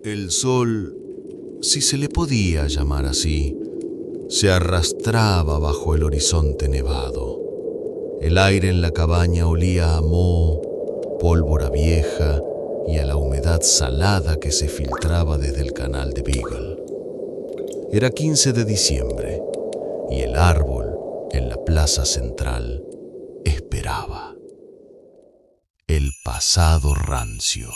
El sol, si se le podía llamar así, se arrastraba bajo el horizonte nevado. El aire en la cabaña olía a moho, pólvora vieja y a la humedad salada que se filtraba desde el canal de Beagle. Era 15 de diciembre y el árbol en la plaza central esperaba. El pasado rancio.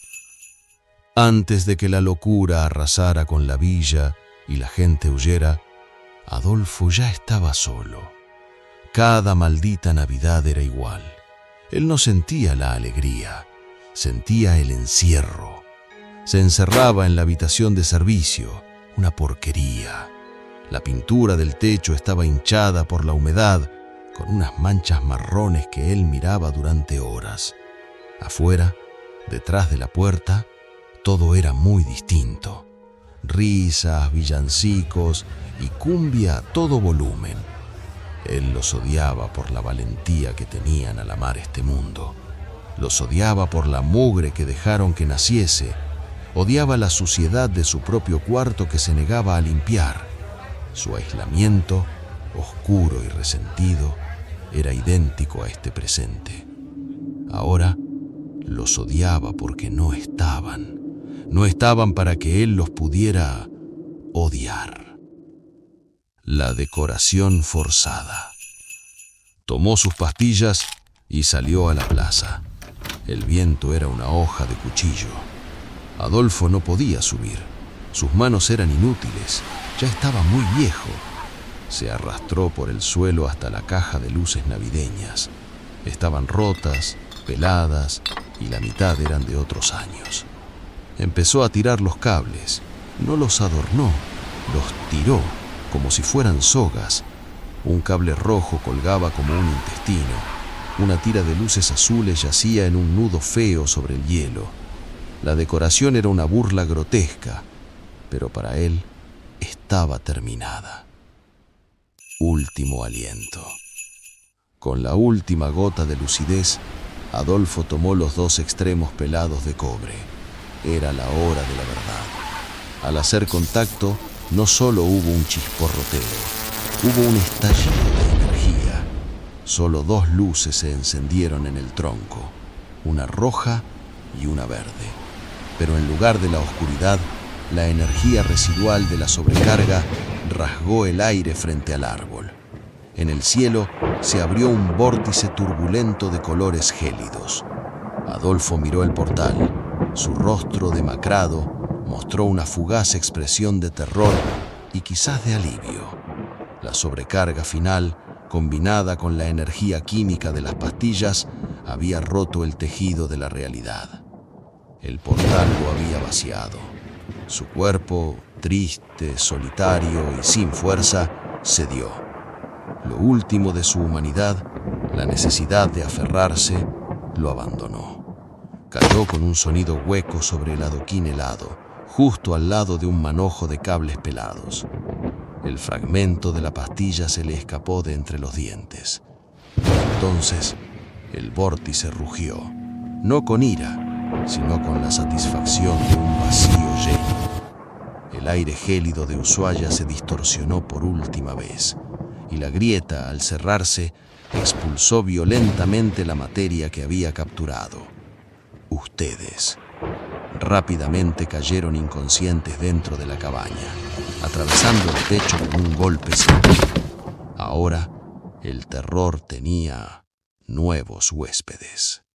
Antes de que la locura arrasara con la villa y la gente huyera, Adolfo ya estaba solo. Cada maldita Navidad era igual. Él no sentía la alegría, sentía el encierro. Se encerraba en la habitación de servicio, una porquería. La pintura del techo estaba hinchada por la humedad, con unas manchas marrones que él miraba durante horas. Afuera, detrás de la puerta, todo era muy distinto. Risas, villancicos y cumbia a todo volumen. Él los odiaba por la valentía que tenían al amar este mundo. Los odiaba por la mugre que dejaron que naciese. Odiaba la suciedad de su propio cuarto que se negaba a limpiar. Su aislamiento, oscuro y resentido, era idéntico a este presente. Ahora los odiaba porque no estaban. No estaban para que él los pudiera odiar. La decoración forzada. Tomó sus pastillas y salió a la plaza. El viento era una hoja de cuchillo. Adolfo no podía subir. Sus manos eran inútiles. Ya estaba muy viejo. Se arrastró por el suelo hasta la caja de luces navideñas. Estaban rotas, peladas y la mitad eran de otros años. Empezó a tirar los cables. No los adornó, los tiró como si fueran sogas. Un cable rojo colgaba como un intestino. Una tira de luces azules yacía en un nudo feo sobre el hielo. La decoración era una burla grotesca, pero para él estaba terminada. Último aliento. Con la última gota de lucidez, Adolfo tomó los dos extremos pelados de cobre. Era la hora de la verdad. Al hacer contacto, no solo hubo un chisporroteo, hubo un estallido de energía. Solo dos luces se encendieron en el tronco, una roja y una verde. Pero en lugar de la oscuridad, la energía residual de la sobrecarga rasgó el aire frente al árbol. En el cielo se abrió un vórtice turbulento de colores gélidos. Adolfo miró el portal. Su rostro demacrado mostró una fugaz expresión de terror y quizás de alivio. La sobrecarga final, combinada con la energía química de las pastillas, había roto el tejido de la realidad. El portal lo había vaciado. Su cuerpo, triste, solitario y sin fuerza, cedió. Lo último de su humanidad, la necesidad de aferrarse, lo abandonó. Cayó con un sonido hueco sobre el adoquín helado, justo al lado de un manojo de cables pelados. El fragmento de la pastilla se le escapó de entre los dientes. Entonces, el vórtice rugió, no con ira, sino con la satisfacción de un vacío lleno. El aire gélido de Ushuaia se distorsionó por última vez, y la grieta, al cerrarse, expulsó violentamente la materia que había capturado. Ustedes. Rápidamente cayeron inconscientes dentro de la cabaña, atravesando el techo con un golpe seco. Ahora, el terror tenía nuevos huéspedes.